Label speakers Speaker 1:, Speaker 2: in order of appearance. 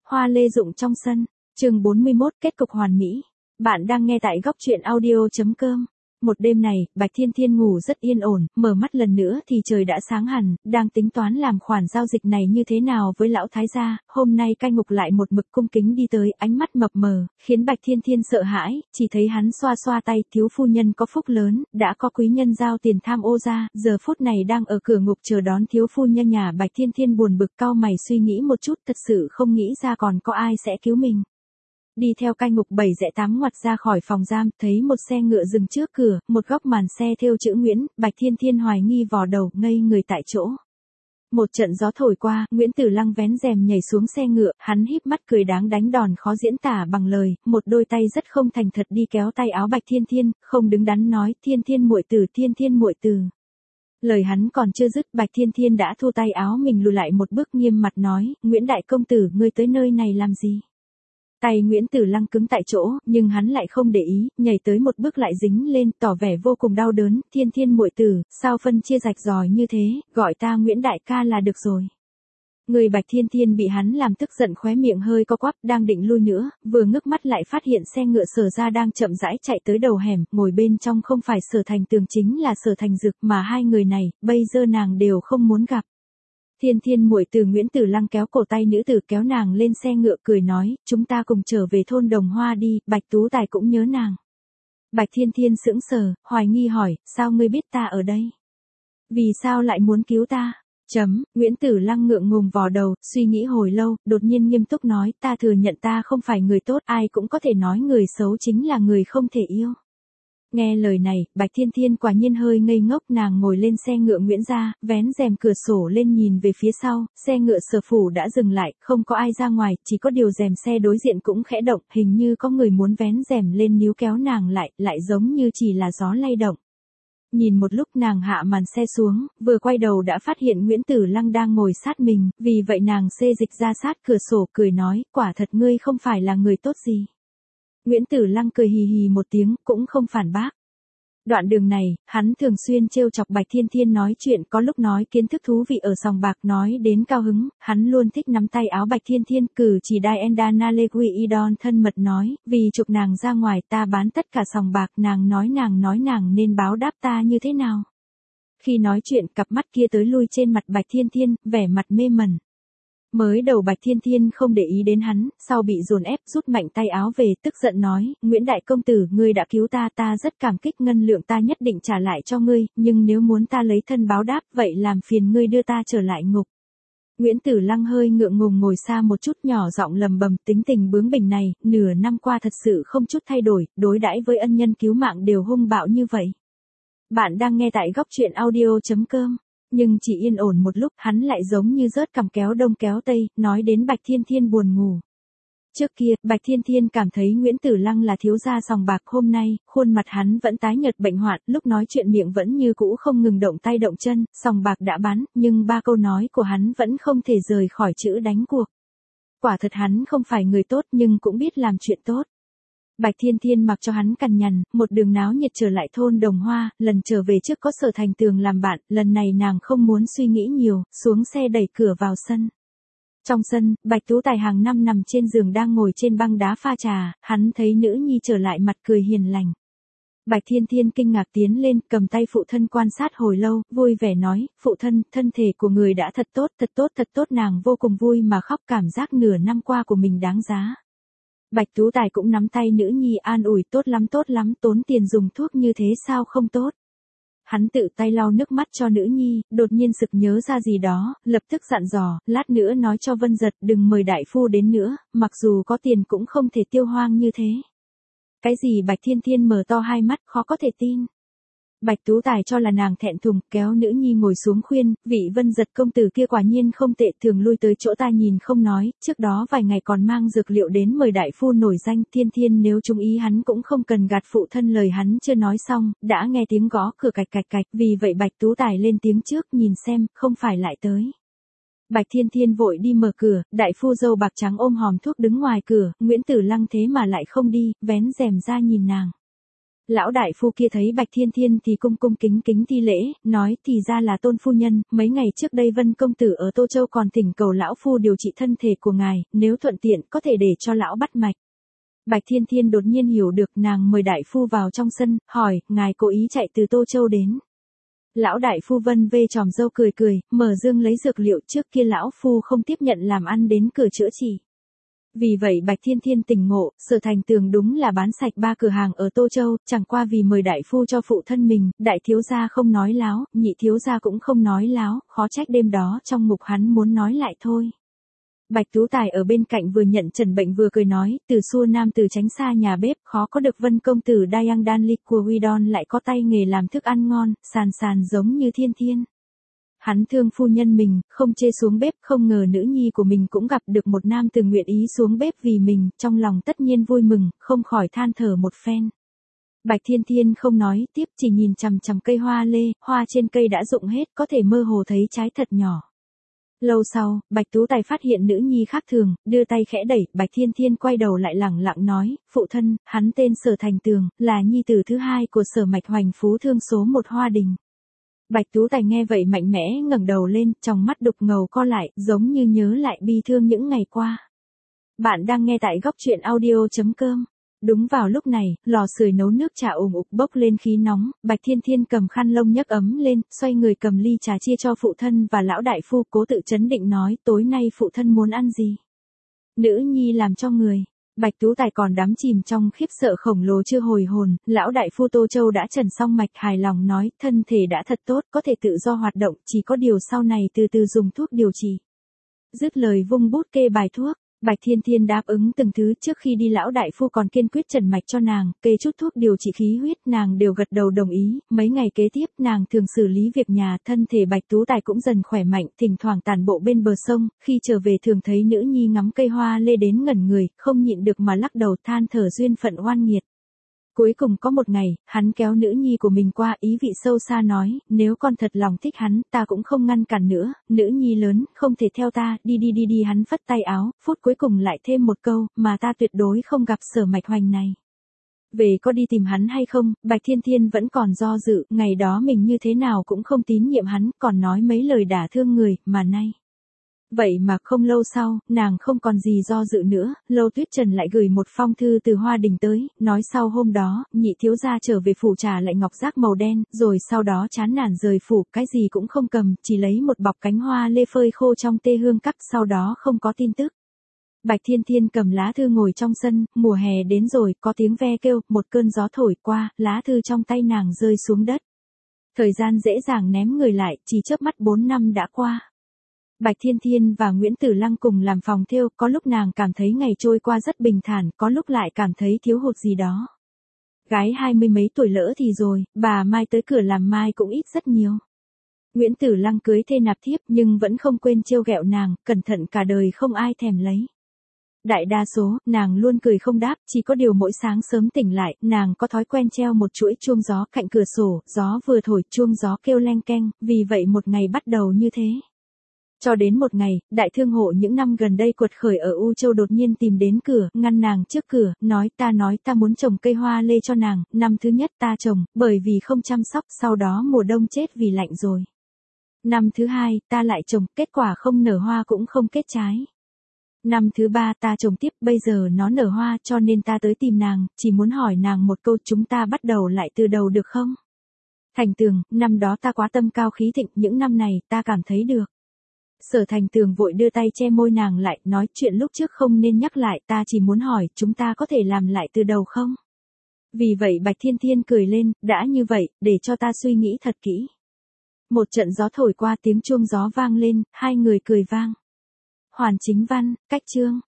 Speaker 1: Hoa lê rụng trong sân, chương 41 kết cục hoàn mỹ. Bạn đang nghe tại góc truyện audio.com. Một đêm này, Bạch Thiên Thiên ngủ rất yên ổn, mở mắt lần nữa thì trời đã sáng hẳn, đang tính toán làm khoản giao dịch này như thế nào với lão thái gia, hôm nay cai ngục lại một mực cung kính đi tới, ánh mắt mập mờ, khiến Bạch Thiên Thiên sợ hãi, chỉ thấy hắn xoa xoa tay, thiếu phu nhân có phúc lớn, đã có quý nhân giao tiền tham ô ra, giờ phút này đang ở cửa ngục chờ đón thiếu phu nhân nhà. Bạch Thiên Thiên buồn bực cau mày suy nghĩ một chút, thật sự không nghĩ ra còn có ai sẽ cứu mình. Đi theo cai ngục 7 rẽ 8 ngoặt ra khỏi phòng giam, thấy một xe ngựa dừng trước cửa, một góc màn xe thêu chữ Nguyễn, Bạch Thiên Thiên hoài nghi vò đầu, ngây người tại chỗ. Một trận gió thổi qua, Nguyễn Tử Lăng vén rèm nhảy xuống xe ngựa, hắn híp mắt cười đáng đánh đòn khó diễn tả bằng lời, một đôi tay rất không thành thật đi kéo tay áo Bạch Thiên Thiên, không đứng đắn nói, Thiên Thiên muội tử, Thiên Thiên muội tử. Lời hắn còn chưa dứt, Bạch Thiên Thiên đã thu tay áo mình lùi lại một bước, nghiêm mặt nói, Nguyễn đại công tử, ngươi tới nơi này làm gì? Tay Nguyễn Tử Lăng cứng tại chỗ, nhưng hắn lại không để ý, nhảy tới một bước lại dính lên, tỏ vẻ vô cùng đau đớn, Thiên Thiên muội tử, sao phân chia rạch ròi như thế, gọi ta Nguyễn đại ca là được rồi. Người Bạch Thiên Thiên bị hắn làm tức giận, khóe miệng hơi co quắp, đang định lui nữa, vừa ngước mắt lại phát hiện xe ngựa Sở ra đang chậm rãi chạy tới đầu hẻm, ngồi bên trong không phải Sở Thành Tường chính là Sở Thành Dực, mà hai người này, bây giờ nàng đều không muốn gặp. Thiên Thiên muội tử, Nguyễn Tử Lăng kéo cổ tay nữ tử kéo nàng lên xe ngựa, cười nói, chúng ta cùng trở về thôn Đồng Hoa đi, Bạch Tú Tài cũng nhớ nàng. Bạch Thiên Thiên sững sờ, hoài nghi hỏi, sao ngươi biết ta ở đây? Vì sao lại muốn cứu ta? Nguyễn Tử Lăng ngượng ngùng vò đầu, suy nghĩ hồi lâu, đột nhiên nghiêm túc nói, ta thừa nhận ta không phải người tốt, ai cũng có thể nói người xấu chính là người không thể yêu. Nghe lời này, Bạch Thiên Thiên quả nhiên hơi ngây ngốc, nàng ngồi lên xe ngựa Nguyễn gia, vén rèm cửa sổ lên nhìn về phía sau, xe ngựa Sở phủ đã dừng lại, không có ai ra ngoài, chỉ có điều rèm xe đối diện cũng khẽ động, hình như có người muốn vén rèm lên níu kéo nàng lại giống như chỉ là gió lay động. Nhìn một lúc nàng hạ màn xe xuống, vừa quay đầu đã phát hiện Nguyễn Tử Lăng đang ngồi sát mình, vì vậy nàng xê dịch ra sát cửa sổ, cười nói, quả thật ngươi không phải là người tốt gì. Nguyễn Tử Lăng cười hì hì một tiếng, cũng không phản bác. Đoạn đường này, hắn thường xuyên trêu chọc Bạch Thiên Thiên nói chuyện, có lúc nói kiến thức thú vị ở sòng bạc, nói đến cao hứng, hắn luôn thích nắm tay áo Bạch Thiên Thiên, cử chỉ Diana Nalequi Idon thân mật nói, vì chụp nàng ra ngoài ta bán tất cả sòng bạc, nàng nói nàng nên báo đáp ta như thế nào. Khi nói chuyện, cặp mắt kia tới lui trên mặt Bạch Thiên Thiên, vẻ mặt mê mẩn. Mới đầu Bạch Thiên Thiên không để ý đến hắn, sau bị dồn ép rút mạnh tay áo về, tức giận nói, Nguyễn đại công tử, ngươi đã cứu ta, ta rất cảm kích, ngân lượng ta nhất định trả lại cho ngươi, nhưng nếu muốn ta lấy thân báo đáp, vậy làm phiền ngươi đưa ta trở lại ngục. Nguyễn Tử Lăng hơi ngượng ngùng ngồi xa một chút, nhỏ giọng lầm bầm, tính tình bướng bỉnh này, nửa năm qua thật sự không chút thay đổi, đối đãi với ân nhân cứu mạng đều hung bạo như vậy. Bạn đang nghe tại góc truyện audio.com. Nhưng chỉ yên ổn một lúc, hắn lại giống như rớt cằm kéo đông kéo tây, nói đến Bạch Thiên Thiên buồn ngủ. Trước kia, Bạch Thiên Thiên cảm thấy Nguyễn Tử Lăng là thiếu gia sòng bạc, hôm nay, khuôn mặt hắn vẫn tái nhợt bệnh hoạn, lúc nói chuyện miệng vẫn như cũ không ngừng động tay động chân, sòng bạc đã bán, nhưng ba câu nói của hắn vẫn không thể rời khỏi chữ đánh cuộc. Quả thật hắn không phải người tốt nhưng cũng biết làm chuyện tốt. Bạch Thiên Thiên mặc cho hắn cằn nhằn, một đường náo nhiệt trở lại thôn Đồng Hoa, lần trở về trước có Sở Thành Tường làm bạn, lần này nàng không muốn suy nghĩ nhiều, xuống xe đẩy cửa vào sân. Trong sân, Bạch Tú Tài hàng năm nằm trên giường đang ngồi trên băng đá pha trà, hắn thấy nữ nhi trở lại mặt cười hiền lành. Bạch Thiên Thiên kinh ngạc tiến lên, cầm tay phụ thân quan sát hồi lâu, vui vẻ nói, phụ thân, thân thể của người đã thật tốt, nàng vô cùng vui mà khóc, cảm giác nửa năm qua của mình đáng giá. Bạch Tú Tài cũng nắm tay nữ nhi an ủi, tốt lắm, tốn tiền dùng thuốc như thế sao không tốt. Hắn tự tay lau nước mắt cho nữ nhi, đột nhiên sực nhớ ra gì đó, lập tức dặn dò, lát nữa nói cho Vân Giật đừng mời đại phu đến nữa, mặc dù có tiền cũng không thể tiêu hoang như thế. Cái gì? Bạch Thiên Thiên mở to hai mắt, khó có thể tin. Bạch Tú Tài cho là nàng thẹn thùng, kéo nữ nhi ngồi xuống khuyên, vị Vân Giật công tử kia quả nhiên không tệ, thường lui tới chỗ ta nhìn không nói, trước đó vài ngày còn mang dược liệu đến mời đại phu nổi danh. Thiên Thiên nếu trung ý hắn cũng không cần gạt phụ thân, lời hắn chưa nói xong, đã nghe tiếng gõ cửa cạch cạch, vì vậy Bạch Tú Tài lên tiếng trước, nhìn xem, không phải lại tới. Bạch Thiên Thiên vội đi mở cửa, đại phu râu bạc trắng ôm hòm thuốc đứng ngoài cửa, Nguyễn Tử Lăng thế mà lại không đi, vén rèm ra nhìn nàng. Lão đại phu kia thấy Bạch Thiên Thiên thì cung cung kính kính thi lễ, nói thì ra là Tôn phu nhân, mấy ngày trước đây Vân công tử ở Tô Châu còn thỉnh cầu lão phu điều trị thân thể của ngài, nếu thuận tiện có thể để cho lão bắt mạch. Bạch Thiên Thiên đột nhiên hiểu được, nàng mời đại phu vào trong sân, hỏi, ngài cố ý chạy từ Tô Châu đến. Lão đại phu vân vê tròm râu cười cười, mở dương lấy dược liệu, trước kia lão phu không tiếp nhận làm ăn đến cửa chữa trị. Vì vậy Bạch Thiên Thiên tỉnh ngộ, Sở Thành Tường đúng là bán sạch 3 cửa hàng ở Tô Châu, chẳng qua vì mời đại phu cho phụ thân mình, đại thiếu gia không nói láo, nhị thiếu gia cũng không nói láo, khó trách đêm đó trong ngục hắn muốn nói lại thôi. Bạch Tú Tài ở bên cạnh vừa nhận trần bệnh vừa cười nói, từ xua nam từ tránh xa nhà bếp, khó có được Vân công tử Dayang Danli của Widon lại có tay nghề làm thức ăn ngon, sàn sàn giống như Thiên Thiên. Hắn thương phu nhân mình, không chê xuống bếp, không ngờ nữ nhi của mình cũng gặp được một nam từ nguyện ý xuống bếp vì mình, trong lòng tất nhiên vui mừng, không khỏi than thở một phen. Bạch Thiên Thiên không nói tiếp, chỉ nhìn chằm chằm cây hoa lê, hoa trên cây đã rụng hết, có thể mơ hồ thấy trái thật nhỏ. Lâu sau, Bạch Tú Tài phát hiện nữ nhi khác thường, đưa tay khẽ đẩy, Bạch Thiên Thiên quay đầu lại lẳng lặng nói, phụ thân, hắn tên Sở Thành Tường, là nhi tử thứ hai của Sở Mạch Hoành Phú Thương số 1 Hoa Đình. Bạch Tú Tài nghe vậy mạnh mẽ ngẩng đầu lên, trong mắt đục ngầu co lại, giống như nhớ lại bi thương những ngày qua. Bạn đang nghe tại góc truyện audio.com. Đúng vào lúc này, lò sưởi nấu nước trà ùn ục bốc lên khí nóng, Bạch Thiên Thiên cầm khăn lông nhấc ấm lên, xoay người cầm ly trà chia cho phụ thân và lão đại phu, cố tự trấn định nói, tối nay phụ thân muốn ăn gì? Nữ nhi làm cho người. Bạch Tú Tài còn đắm chìm trong khiếp sợ khổng lồ chưa hồi hồn, lão đại phu Tô Châu đã trần xong mạch hài lòng nói, thân thể đã thật tốt, có thể tự do hoạt động, chỉ có điều sau này từ từ dùng thuốc điều trị. Dứt lời vung bút kê bài thuốc. Bạch Thiên Thiên đáp ứng từng thứ, trước khi đi lão đại phu còn kiên quyết trần mạch cho nàng, kê chút thuốc điều trị khí huyết, nàng đều gật đầu đồng ý, mấy ngày kế tiếp nàng thường xử lý việc nhà, thân thể Bạch Tú Tài cũng dần khỏe mạnh, thỉnh thoảng tản bộ bên bờ sông, khi trở về thường thấy nữ nhi ngắm cây hoa lê đến ngẩn người, không nhịn được mà lắc đầu than thở duyên phận oan nghiệt. Cuối cùng có một ngày, hắn kéo nữ nhi của mình qua, ý vị sâu xa nói, nếu con thật lòng thích hắn, ta cũng không ngăn cản nữa, nữ nhi lớn, không thể theo ta, đi, hắn phất tay áo, phút cuối cùng lại thêm một câu, mà ta tuyệt đối không gặp Sở Mạch Hoành này. Về có đi tìm hắn hay không, Bạch Thiên Thiên vẫn còn do dự, ngày đó mình như thế nào cũng không tín nhiệm hắn, còn nói mấy lời đả thương người, mà nay. Vậy mà không lâu sau, nàng không còn gì do dự nữa, Lâu Tuyết Trần lại gửi một phong thư từ Hoa Đình tới, nói sau hôm đó, nhị thiếu gia trở về phủ trả lại ngọc giác màu đen, rồi sau đó chán nản rời phủ, cái gì cũng không cầm, chỉ lấy một bọc cánh hoa lê phơi khô trong tê hương các, sau đó không có tin tức. Bạch Thiên Thiên cầm lá thư ngồi trong sân, mùa hè đến rồi, có tiếng ve kêu, một cơn gió thổi qua, lá thư trong tay nàng rơi xuống đất. Thời gian dễ dàng ném người lại, chỉ chớp mắt 4 năm đã qua. Bạch Thiên Thiên và Nguyễn Tử Lăng cùng làm phòng thêu, có lúc nàng cảm thấy ngày trôi qua rất bình thản, có lúc lại cảm thấy thiếu hụt gì đó. Gái 20 mấy tuổi lỡ thì rồi, bà Mai tới cửa làm mai cũng ít rất nhiều. Nguyễn Tử Lăng cưới thê nạp thiếp nhưng vẫn không quên trêu ghẹo nàng, cẩn thận cả đời không ai thèm lấy. Đại đa số, nàng luôn cười không đáp, chỉ có điều mỗi sáng sớm tỉnh lại, nàng có thói quen treo một chuỗi chuông gió cạnh cửa sổ, gió vừa thổi chuông gió kêu leng keng, vì vậy một ngày bắt đầu như thế. Cho đến một ngày, đại thương hộ những năm gần đây quật khởi ở U Châu đột nhiên tìm đến cửa, ngăn nàng trước cửa, nói ta muốn trồng cây hoa lê cho nàng, năm thứ nhất ta trồng, bởi vì không chăm sóc, sau đó mùa đông chết vì lạnh rồi. Năm thứ hai, ta lại trồng, kết quả không nở hoa cũng không kết trái. Năm thứ ba ta trồng tiếp, bây giờ nó nở hoa cho nên ta tới tìm nàng, chỉ muốn hỏi nàng một câu, chúng ta bắt đầu lại từ đầu được không? Thành Tường, năm đó ta quá tâm cao khí thịnh, những năm này ta cảm thấy được. Sở Thành Tường vội đưa tay che môi nàng lại, nói chuyện lúc trước không nên nhắc lại, ta chỉ muốn hỏi, chúng ta có thể làm lại từ đầu không? Vì vậy Bạch Thiên Thiên cười lên, đã như vậy, để cho ta suy nghĩ thật kỹ. Một trận gió thổi qua, tiếng chuông gió vang lên, hai người cười vang. Hoàn chính văn, cách chương.